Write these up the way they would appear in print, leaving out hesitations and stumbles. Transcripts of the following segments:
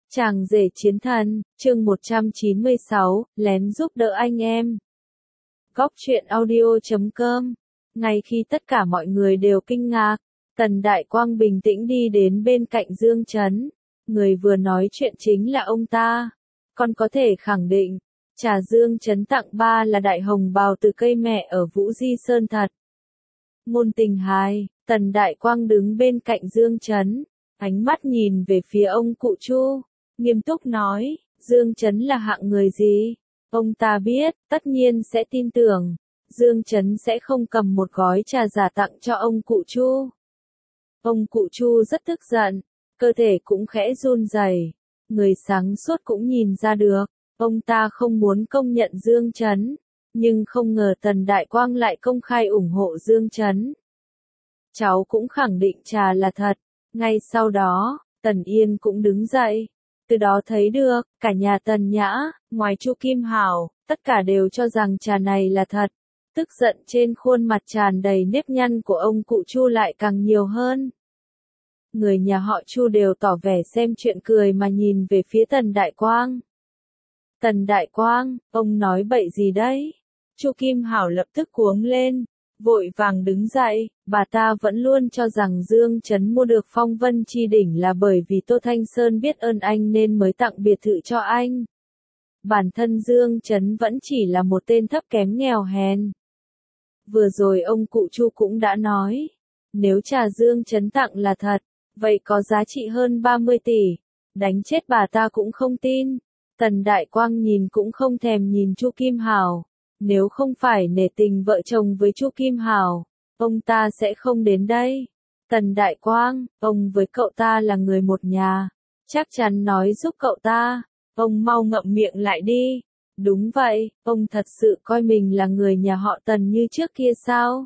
Chàng rể chiến thần, chương 196, lén giúp đỡ anh em. Góc truyện audio.com. Ngay khi tất cả mọi người đều kinh ngạc, Tần Đại Quang bình tĩnh đi đến bên cạnh Dương Chấn. Người vừa nói chuyện chính là ông ta. Con có thể khẳng định, trà Dương Chấn tặng ba là đại hồng bào từ cây mẹ ở Vũ Di Sơn thật. Ngôn tình hài, Tần Đại Quang đứng bên cạnh Dương Chấn, ánh mắt nhìn về phía ông cụ Chu, nghiêm túc nói, Dương Chấn là hạng người gì? Ông ta biết, tất nhiên sẽ tin tưởng, Dương Chấn sẽ không cầm một gói trà giả tặng cho ông cụ Chu. Ông cụ Chu rất tức giận, cơ thể cũng khẽ run rẩy. Người sáng suốt cũng nhìn ra được, ông ta không muốn công nhận Dương Chấn, nhưng không ngờ Tần Đại Quang lại công khai ủng hộ Dương Chấn. Cháu cũng khẳng định trà là thật. Ngay sau đó, Tần Yên cũng đứng dậy. Từ đó thấy được, cả nhà Tần Nhã, ngoài Chu Kim Hảo, tất cả đều cho rằng trà này là thật. Tức giận trên khuôn mặt tràn đầy nếp nhăn của ông cụ Chu lại càng nhiều hơn. Người nhà họ Chu đều tỏ vẻ xem chuyện cười mà nhìn về phía Tần Đại Quang. Tần Đại Quang, ông nói bậy gì đấy? Chu Kim Hảo lập tức cuống lên, vội vàng đứng dậy, bà ta vẫn luôn cho rằng Dương Chấn mua được Phong Vân Chi Đỉnh là bởi vì Tô Thanh Sơn biết ơn anh nên mới tặng biệt thự cho anh. Bản thân Dương Chấn vẫn chỉ là một tên thấp kém nghèo hèn. Vừa rồi ông cụ Chu cũng đã nói, nếu trà Dương Chấn tặng là thật, vậy có giá trị hơn 30 tỷ, đánh chết bà ta cũng không tin. Tần Đại Quang nhìn cũng không thèm nhìn Chu Kim Hảo. Nếu không phải nể tình vợ chồng với Chu Kim Hảo, ông ta sẽ không đến đây. Tần Đại Quang, ông với cậu ta là người một nhà, chắc chắn nói giúp cậu ta, ông mau ngậm miệng lại đi. Đúng vậy, ông thật sự coi mình là người nhà họ Tần như trước kia sao?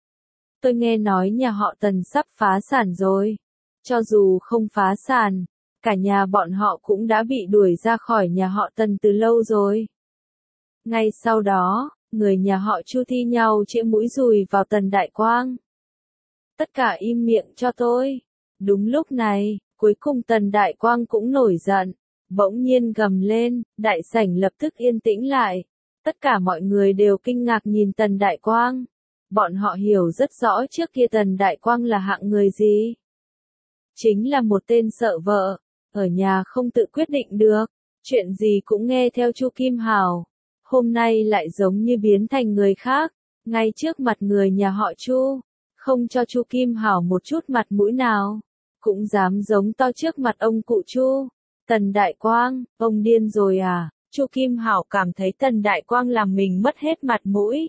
Tôi nghe nói nhà họ Tần sắp phá sản rồi. Cho dù không phá sản, cả nhà bọn họ cũng đã bị đuổi ra khỏi nhà họ Tần từ lâu rồi. Ngay sau đó, người nhà họ Chu thi nhau chĩa mũi dùi vào Tần Đại Quang. Tất cả im miệng cho tôi. Đúng lúc này, cuối cùng Tần Đại Quang cũng nổi giận, bỗng nhiên gầm lên, đại sảnh lập tức yên tĩnh lại. Tất cả mọi người đều kinh ngạc nhìn Tần Đại Quang. Bọn họ hiểu rất rõ trước kia Tần Đại Quang là hạng người gì. Chính là một tên sợ vợ, ở nhà không tự quyết định được, chuyện gì cũng nghe theo Chu Kim Hảo. Hôm nay lại giống như biến thành người khác, ngay trước mặt người nhà họ Chu, không cho Chu Kim Hảo một chút mặt mũi nào, cũng dám giống to trước mặt ông cụ Chu. Tần Đại Quang, ông điên rồi à? Chu Kim Hảo cảm thấy Tần Đại Quang làm mình mất hết mặt mũi.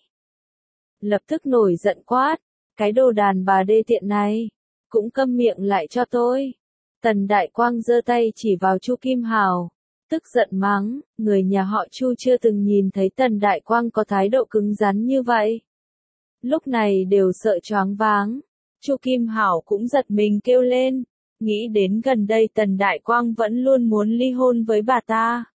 Lập tức nổi giận quát, cái đồ đàn bà đê tiện này, cũng câm miệng lại cho tôi. Tần Đại Quang giơ tay chỉ vào Chu Kim Hảo. Tức giận mắng, người nhà họ Chu chưa từng nhìn thấy Tần Đại Quang có thái độ cứng rắn như vậy. Lúc này đều sợ choáng váng. Chu Kim Hảo cũng giật mình kêu lên, nghĩ đến gần đây Tần Đại Quang vẫn luôn muốn ly hôn với bà ta.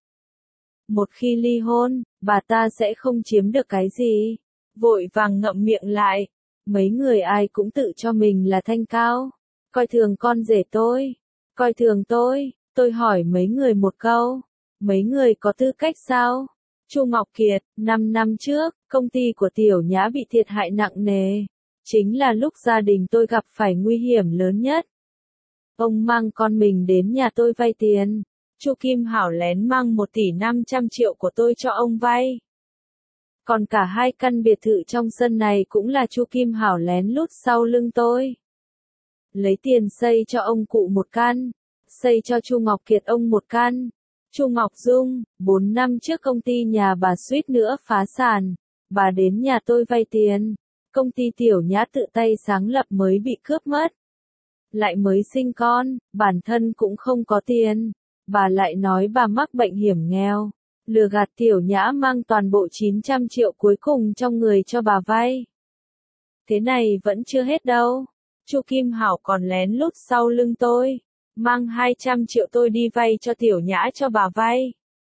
Một khi ly hôn, bà ta sẽ không chiếm được cái gì. Vội vàng ngậm miệng lại. Mấy người ai cũng tự cho mình là thanh cao. Coi thường con rể tôi. Coi thường tôi hỏi mấy người một câu. Mấy người có tư cách sao? Chu Ngọc Kiệt, 5 năm trước, công ty của Tiểu Nhã bị thiệt hại nặng nề. Chính là lúc gia đình tôi gặp phải nguy hiểm lớn nhất. Ông mang con mình đến nhà tôi vay tiền. Chu Kim Hảo lén mang 1 tỷ 500 triệu của tôi cho ông vay. Còn cả 2 căn biệt thự trong sân này cũng là Chu Kim Hảo lén lút sau lưng tôi. Lấy tiền xây cho ông cụ 1 căn, xây cho Chu Ngọc Kiệt ông 1 căn. Chu Ngọc Dung, 4 năm trước công ty nhà bà suýt nữa phá sản, bà đến nhà tôi vay tiền, công ty Tiểu Nhã tự tay sáng lập mới bị cướp mất. Lại mới sinh con, bản thân cũng không có tiền, bà lại nói bà mắc bệnh hiểm nghèo, lừa gạt Tiểu Nhã mang toàn bộ 900 triệu cuối cùng trong người cho bà vay. Thế này vẫn chưa hết đâu, Chu Kim Hảo còn lén lút sau lưng tôi. Mang 200 triệu tôi đi vay cho Tiểu Nhã cho bà vay.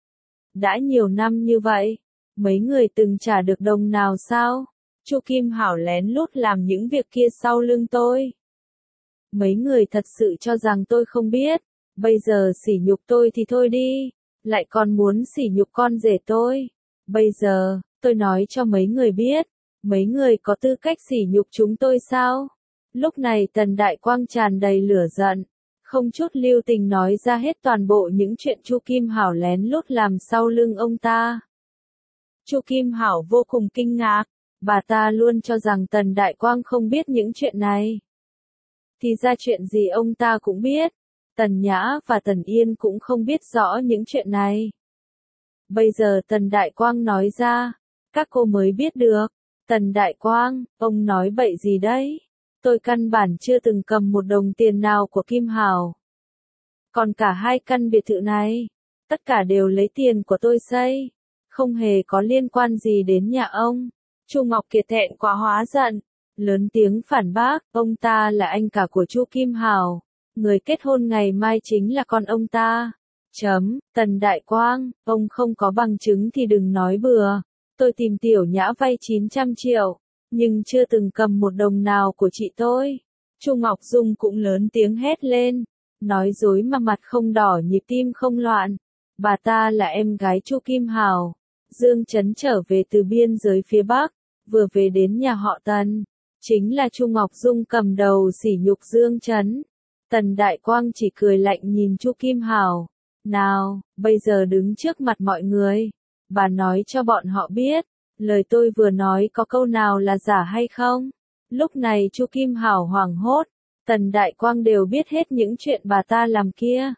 Đã nhiều năm như vậy, mấy người từng trả được đồng nào sao? Chu Kim Hảo lén lút làm những việc kia sau lưng tôi. Mấy người thật sự cho rằng tôi không biết, Bây giờ sỉ nhục tôi thì thôi đi, lại còn muốn sỉ nhục con rể tôi. Bây giờ, tôi nói cho mấy người biết, mấy người có tư cách sỉ nhục chúng tôi sao? Lúc này Tần Đại Quang tràn đầy lửa giận, không chút lưu tình nói ra hết toàn bộ những chuyện Chu Kim Hảo lén lút làm sau lưng ông ta. Chu Kim Hảo vô cùng kinh ngạc, bà ta luôn cho rằng Tần Đại Quang không biết những chuyện này. Thì ra chuyện gì ông ta cũng biết, Tần Nhã và Tần Yên cũng không biết rõ những chuyện này. Bây giờ Tần Đại Quang nói ra, các cô mới biết được. Tần Đại Quang, ông nói bậy gì đấy? Tôi căn bản chưa từng cầm một đồng tiền nào của Kim Hảo. Còn cả 2 căn biệt thự này, tất cả đều lấy tiền của tôi xây, không hề có liên quan gì đến nhà ông. Chu Ngọc Kiệt thẹn quá hóa giận, lớn tiếng phản bác, ông ta là anh cả của Chu Kim Hảo, người kết hôn ngày mai chính là con ông ta. Tần Đại Quang, ông không có bằng chứng thì đừng nói bừa. Tôi tìm Tiểu Nhã vay 900 triệu, nhưng chưa từng cầm một đồng nào của chị tôi. Chu Ngọc Dung cũng lớn tiếng hét lên, nói dối mà mặt không đỏ nhịp tim không loạn. Bà ta là em gái Chu Kim Hảo. Dương Chấn trở về từ biên giới phía Bắc, vừa về đến nhà họ Tần. Chính là Chu Ngọc Dung cầm đầu sỉ nhục Dương Chấn. Tần Đại Quang chỉ cười lạnh nhìn Chu Kim Hảo. Nào, bây giờ đứng trước mặt mọi người, bà nói cho bọn họ biết, lời tôi vừa nói có câu nào là giả hay không? Lúc này Chu Kim Hảo hoảng hốt, Tần Đại Quang đều biết hết những chuyện bà ta làm kia.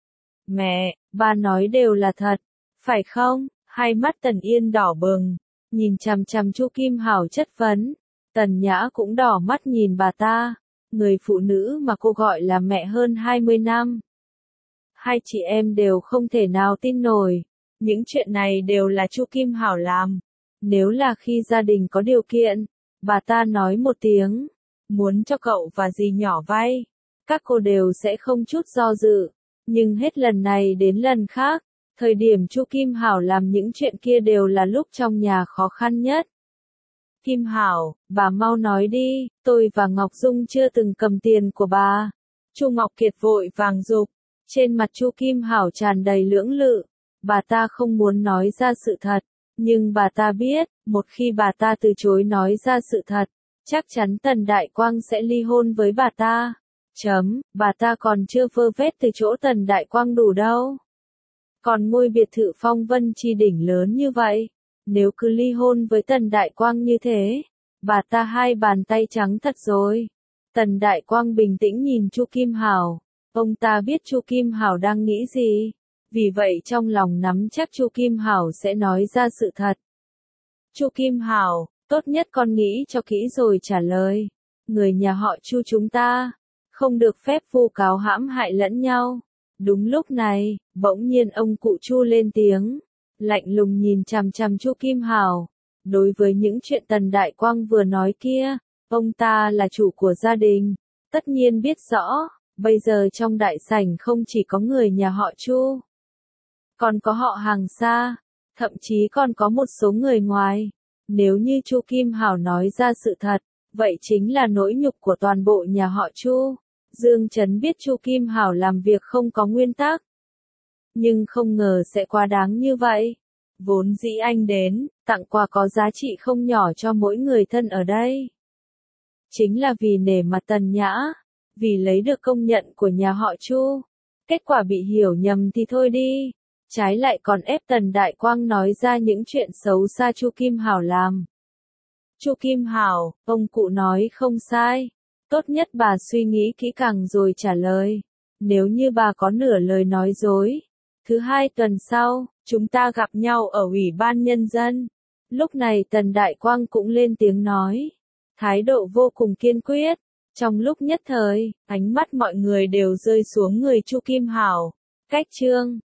Mẹ, bà nói đều là thật, phải không? Hai mắt Tần Yên đỏ bừng, nhìn chằm chằm Chu Kim Hảo chất vấn. Tần Nhã cũng đỏ mắt nhìn bà ta, người phụ nữ mà cô gọi là mẹ hơn 20 năm. Hai chị em đều không thể nào tin nổi, những chuyện này đều là Chu Kim Hảo làm. Nếu là khi gia đình có điều kiện, bà ta nói một tiếng, muốn cho cậu và dì nhỏ vay, các cô đều sẽ không chút do dự. Nhưng hết lần này đến lần khác, thời điểm Chu Kim Hảo làm những chuyện kia đều là lúc trong nhà khó khăn nhất. Kim Hảo, bà mau nói đi, tôi và Ngọc Dung chưa từng cầm tiền của bà. Chu Ngọc Kiệt vội vàng giục, trên mặt Chu Kim Hảo tràn đầy lưỡng lự, bà ta không muốn nói ra sự thật, nhưng bà ta biết, một khi bà ta từ chối nói ra sự thật, chắc chắn Tần Đại Quang sẽ ly hôn với bà ta. Bà ta còn chưa vơ vét từ chỗ Tần Đại Quang đủ đâu. Còn ngôi biệt thự phong vân chi đỉnh lớn như vậy, nếu cứ ly hôn với Tần Đại Quang như thế, bà ta hai bàn tay trắng thật rồi. Tần Đại Quang bình tĩnh nhìn Chu Kim Hảo, ông ta biết Chu Kim Hảo đang nghĩ gì, vì vậy trong lòng nắm chắc Chu Kim Hảo sẽ nói ra sự thật. Chu Kim Hảo, tốt nhất con nghĩ cho kỹ rồi trả lời. Người nhà họ Chu chúng ta không được phép vu cáo hãm hại lẫn nhau. Đúng lúc này, bỗng nhiên ông cụ Chu lên tiếng, lạnh lùng nhìn chằm chằm Chu Kim Hảo. Đối với những chuyện Tần Đại Quang vừa nói kia, ông ta là chủ của gia đình, tất nhiên biết rõ, bây giờ trong đại sảnh không chỉ có người nhà họ Chu, còn có họ hàng xa, thậm chí còn có một số người ngoài. Nếu như Chu Kim Hảo nói ra sự thật, vậy chính là nỗi nhục của toàn bộ nhà họ Chu. Dương Chấn biết Chu Kim Hảo làm việc không có nguyên tắc, nhưng không ngờ sẽ quá đáng như vậy. Vốn dĩ anh đến, tặng quà có giá trị không nhỏ cho mỗi người thân ở đây. Chính là vì nể mặt Tần Nhã, vì lấy được công nhận của nhà họ Chu. Kết quả bị hiểu nhầm thì thôi đi, trái lại còn ép Tần Đại Quang nói ra những chuyện xấu xa Chu Kim Hảo làm. Chu Kim Hảo, ông cụ nói không sai. Tốt nhất bà suy nghĩ kỹ càng rồi trả lời. Nếu như bà có nửa lời nói dối, thứ 2 tuần sau, chúng ta gặp nhau ở Ủy ban Nhân dân. Lúc này Tần Đại Quang cũng lên tiếng nói, thái độ vô cùng kiên quyết. Trong lúc nhất thời, ánh mắt mọi người đều rơi xuống người Chu Kim Hảo. Cách chương